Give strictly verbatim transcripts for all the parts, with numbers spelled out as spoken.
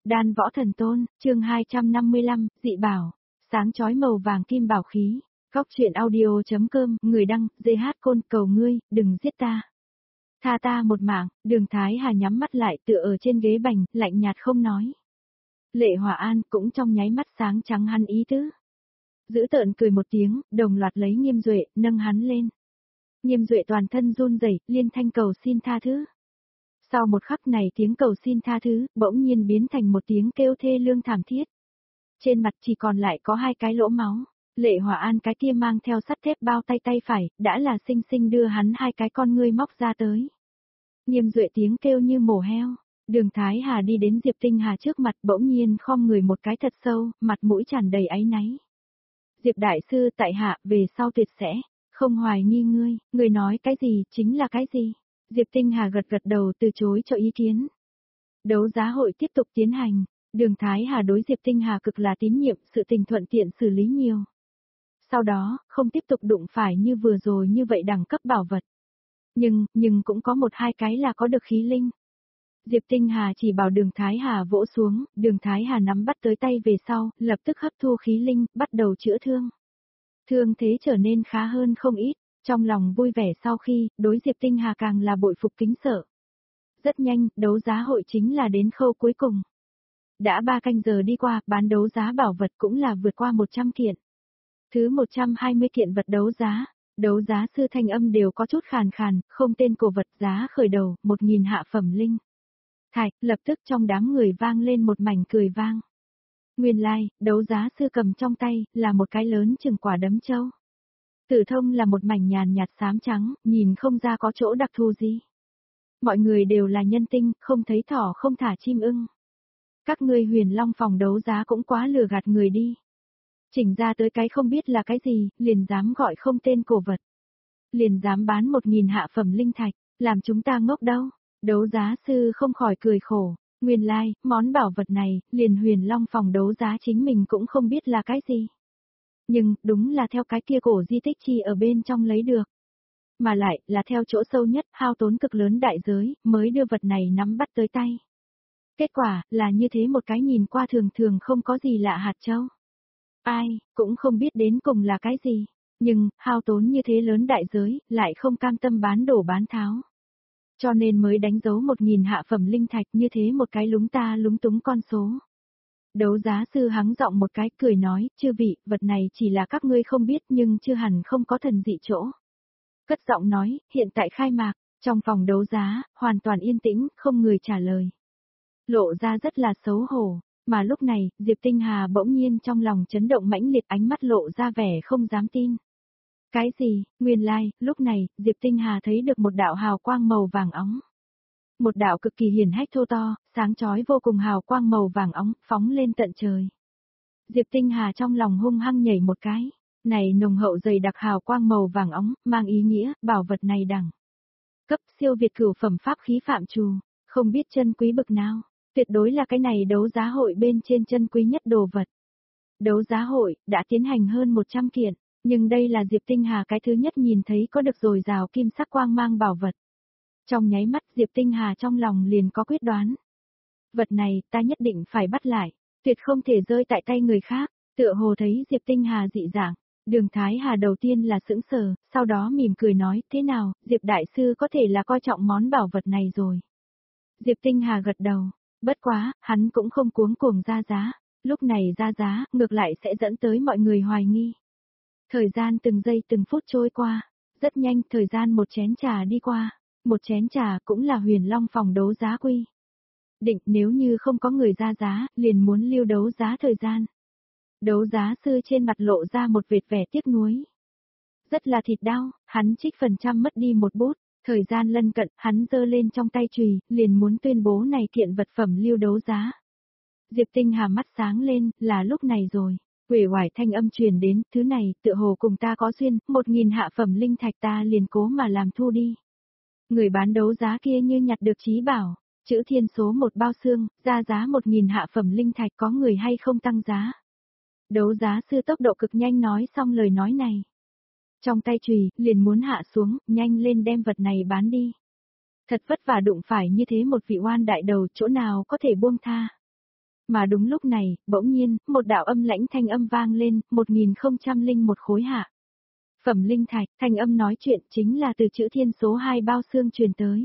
Đan võ thần tôn, chương hai trăm năm mươi lăm, dị bảo, sáng chói màu vàng kim bảo khí. Góc truyện audio.com, người đăng, giê hát Côn, cầu ngươi, đừng giết ta. Tha ta một mạng, Đường Thái Hà nhắm mắt lại tựa ở trên ghế bành, lạnh nhạt không nói. Lệ Hòa An cũng trong nháy mắt sáng trắng hắn ý tứ. Giữ tợn cười một tiếng, đồng loạt lấy Nghiêm Duệ, nâng hắn lên. Nghiêm Duệ toàn thân run rẩy, liên thanh cầu xin tha thứ. Sau một khắc này tiếng cầu xin tha thứ, bỗng nhiên biến thành một tiếng kêu thê lương thảm thiết. Trên mặt chỉ còn lại có hai cái lỗ máu, Lệ Hòa An cái kia mang theo sắt thép bao tay tay phải, đã là xinh xinh đưa hắn hai cái con ngươi móc ra tới. Nghiêm Duệ tiếng kêu như mổ heo, Đường Thái Hà đi đến Diệp Tinh Hà trước mặt bỗng nhiên khom người một cái thật sâu, mặt mũi tràn đầy áy náy. Diệp Đại Sư tại hạ về sau tuyệt sẽ, không hoài nghi ngươi, ngươi nói cái gì chính là cái gì. Diệp Tinh Hà gật gật đầu từ chối cho ý kiến. Đấu giá hội tiếp tục tiến hành, Đường Thái Hà đối Diệp Tinh Hà cực là tín nhiệm, sự tình thuận tiện xử lý nhiều. Sau đó, không tiếp tục đụng phải như vừa rồi như vậy đẳng cấp bảo vật. Nhưng, nhưng cũng có một hai cái là có được khí linh. Diệp Tinh Hà chỉ bảo Đường Thái Hà vỗ xuống, Đường Thái Hà nắm bắt tới tay về sau, lập tức hấp thu khí linh, bắt đầu chữa thương. Thương thế trở nên khá hơn không ít. Trong lòng vui vẻ sau khi, đối Diệp Tinh Hà càng là bội phục kính sợ. Rất nhanh, đấu giá hội chính là đến khâu cuối cùng. Đã ba canh giờ đi qua, bán đấu giá bảo vật cũng là vượt qua một trăm kiện. Thứ một trăm hai mươi kiện vật đấu giá, đấu giá sư thanh âm đều có chút khàn khàn, không tên cổ vật giá khởi đầu, một nghìn hạ phẩm linh. Thạch, lập tức trong đám người vang lên một mảnh cười vang. Nguyên lai, like, đấu giá sư cầm trong tay, là một cái lớn chừng quả đấm châu. Tử thông là một mảnh nhàn nhạt xám trắng, nhìn không ra có chỗ đặc thù gì. Mọi người đều là nhân tinh, không thấy thỏ không thả chim ưng. Các ngươi Huyền Long phòng đấu giá cũng quá lừa gạt người đi. Chỉnh ra tới cái không biết là cái gì, liền dám gọi không tên cổ vật. Liền dám bán một nghìn hạ phẩm linh thạch, làm chúng ta ngốc đâu. Đấu giá sư không khỏi cười khổ. Nguyên lai, like, món bảo vật này, liền Huyền Long phòng đấu giá chính mình cũng không biết là cái gì. Nhưng, đúng là theo cái kia cổ di tích chi ở bên trong lấy được. Mà lại, là theo chỗ sâu nhất, hao tốn cực lớn đại giới, mới đưa vật này nắm bắt tới tay. Kết quả, là như thế một cái nhìn qua thường thường không có gì lạ hạt châu. Ai, cũng không biết đến cùng là cái gì. Nhưng, hao tốn như thế lớn đại giới, lại không cam tâm bán đổ bán tháo. Cho nên mới đánh dấu một nghìn hạ phẩm linh thạch như thế một cái lúng ta lúng túng con số. Đấu giá sư hắng giọng một cái cười nói, chư vị, vật này chỉ là các ngươi không biết nhưng chưa hẳn không có thần dị chỗ. Cất giọng nói, hiện tại khai mạc, trong phòng đấu giá, hoàn toàn yên tĩnh, không người trả lời. Lộ ra rất là xấu hổ, mà lúc này, Diệp Tinh Hà bỗng nhiên trong lòng chấn động mãnh liệt ánh mắt lộ ra vẻ không dám tin. Cái gì, nguyên lai, like, lúc này, Diệp Tinh Hà thấy được một đạo hào quang màu vàng óng. Một đạo cực kỳ hiển hách thô to, sáng chói vô cùng hào quang màu vàng óng, phóng lên tận trời. Diệp Tinh Hà trong lòng hung hăng nhảy một cái, này nồng hậu dày đặc hào quang màu vàng óng, mang ý nghĩa, bảo vật này đẳng cấp siêu việt cửu phẩm pháp khí phạm trù, không biết chân quý bực nào, tuyệt đối là cái này đấu giá hội bên trên chân quý nhất đồ vật. Đấu giá hội, đã tiến hành hơn một trăm kiện, nhưng đây là Diệp Tinh Hà cái thứ nhất nhìn thấy có được dồi dào kim sắc quang mang bảo vật. Trong nháy mắt Diệp Tinh Hà trong lòng liền có quyết đoán. Vật này ta nhất định phải bắt lại, tuyệt không thể rơi tại tay người khác, tựa hồ thấy Diệp Tinh Hà dị dạng. Đường Thái Hà đầu tiên là sững sờ, sau đó mỉm cười nói, thế nào, Diệp Đại Sư có thể là coi trọng món bảo vật này rồi. Diệp Tinh Hà gật đầu, bất quá, hắn cũng không cuống cuồng ra giá, lúc này ra giá, ngược lại sẽ dẫn tới mọi người hoài nghi. Thời gian từng giây từng phút trôi qua, rất nhanh thời gian một chén trà đi qua. Một chén trà cũng là Huyền Long phòng đấu giá quy. Định nếu như không có người ra giá, liền muốn lưu đấu giá thời gian. Đấu giá sư trên mặt lộ ra một vệt vẻ tiếc nuối. Rất là thịt đau, hắn trích phần trăm mất đi một bút, thời gian lân cận, hắn giơ lên trong tay chùy, liền muốn tuyên bố này kiện vật phẩm lưu đấu giá. Diệp Tinh Hà mắt sáng lên, là lúc này rồi. Uể oải thanh âm truyền đến, thứ này, tựa hồ cùng ta có duyên, một nghìn hạ phẩm linh thạch ta liền cố mà làm thu đi. Người bán đấu giá kia như nhặt được trí bảo, chữ thiên số một bao xương, ra giá một nghìn hạ phẩm linh thạch có người hay không tăng giá. Đấu giá sư tốc độ cực nhanh nói xong lời nói này. Trong tay chùy, liền muốn hạ xuống, nhanh lên đem vật này bán đi. Thật vất vả đụng phải như thế một vị oan đại đầu, chỗ nào có thể buông tha. Mà đúng lúc này, bỗng nhiên, một đạo âm lãnh thanh âm vang lên, một nghìn không trăm lẻ một khối hạ. Phẩm linh thạch, thanh âm nói chuyện chính là từ chữ thiên số hai bao xương truyền tới.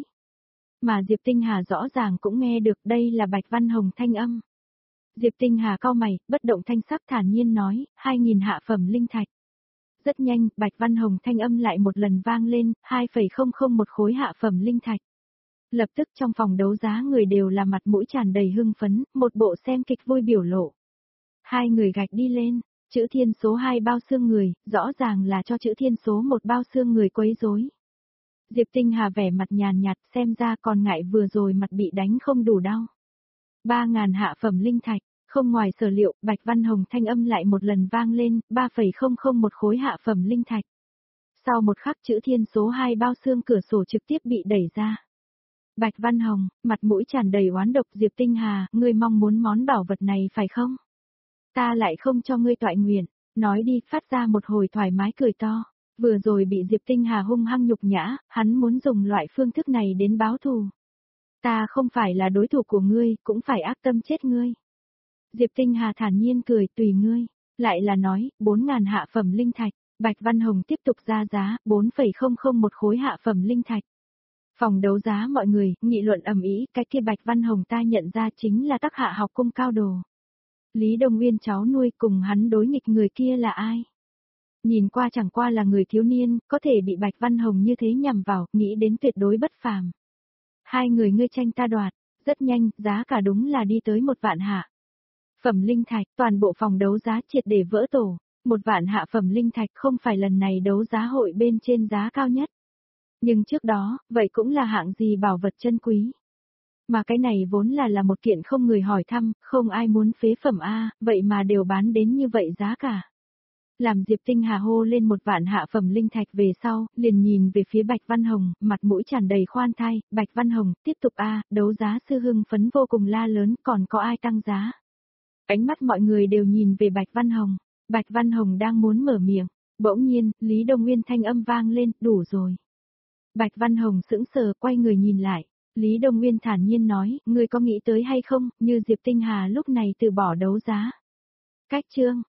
Mà Diệp Tinh Hà rõ ràng cũng nghe được đây là Bạch Văn Hồng thanh âm. Diệp Tinh Hà cau mày, bất động thanh sắc thản nhiên nói, hai nghìn hạ phẩm linh thạch. Rất nhanh, Bạch Văn Hồng thanh âm lại một lần vang lên, hai phẩy không không một khối hạ phẩm linh thạch. Lập tức trong phòng đấu giá người đều là mặt mũi tràn đầy hưng phấn, một bộ xem kịch vui biểu lộ. Hai người gạch đi lên, chữ thiên số hai bao xương người, rõ ràng là cho chữ thiên số một bao xương người quấy rối. Diệp Tinh Hà vẻ mặt nhàn nhạt xem ra còn ngại vừa rồi mặt bị đánh không đủ đau. Ba ngàn hạ phẩm linh thạch, không ngoài sở liệu, Bạch Văn Hồng thanh âm lại một lần vang lên, ba phẩy không không một khối hạ phẩm linh thạch. Sau một khắc chữ thiên số hai bao xương cửa sổ trực tiếp bị đẩy ra. Bạch Văn Hồng, mặt mũi tràn đầy oán độc Diệp Tinh Hà, ngươi mong muốn món bảo vật này phải không? Ta lại không cho ngươi toại nguyện, nói đi phát ra một hồi thoải mái cười to. Vừa rồi bị Diệp Tinh Hà hung hăng nhục nhã, hắn muốn dùng loại phương thức này đến báo thù. Ta không phải là đối thủ của ngươi, cũng phải ác tâm chết ngươi. Diệp Tinh Hà thản nhiên cười tùy ngươi, lại là nói, bốn ngàn hạ phẩm linh thạch, Bạch Văn Hồng tiếp tục ra giá, bốn phẩy không không một khối hạ phẩm linh thạch. Phòng đấu giá mọi người, nghị luận ầm ĩ, cái kia Bạch Văn Hồng ta nhận ra chính là Tắc Hạ học cung cao đồ. Lý Đông Nguyên cháu nuôi cùng hắn đối nghịch người kia là ai? Nhìn qua chẳng qua là người thiếu niên, có thể bị Bạch Văn Hồng như thế nhằm vào, nghĩ đến tuyệt đối bất phàm. Hai người ngươi tranh ta đoạt, rất nhanh, giá cả đúng là đi tới một vạn hạ. Phẩm linh thạch, toàn bộ phòng đấu giá triệt để vỡ tổ, một vạn hạ phẩm linh thạch không phải lần này đấu giá hội bên trên giá cao nhất. Nhưng trước đó, vậy cũng là hạng gì bảo vật chân quý. Mà cái này vốn là là một kiện không người hỏi thăm, không ai muốn phế phẩm A, vậy mà đều bán đến như vậy giá cả. Làm Diệp Tinh Hà hô lên một vạn hạ phẩm linh thạch về sau, liền nhìn về phía Bạch Văn Hồng, mặt mũi tràn đầy khoan thai, Bạch Văn Hồng, tiếp tục A, đấu giá sư hưng phấn vô cùng la lớn, còn có ai tăng giá. Ánh mắt mọi người đều nhìn về Bạch Văn Hồng, Bạch Văn Hồng đang muốn mở miệng, bỗng nhiên, Lý Đông Nguyên thanh âm vang lên, đủ rồi. Bạch Văn Hồng sững sờ quay người nhìn lại, Lý Đông Nguyên thản nhiên nói, ngươi có nghĩ tới hay không, như Diệp Tinh Hà lúc này từ bỏ đấu giá. Cách chương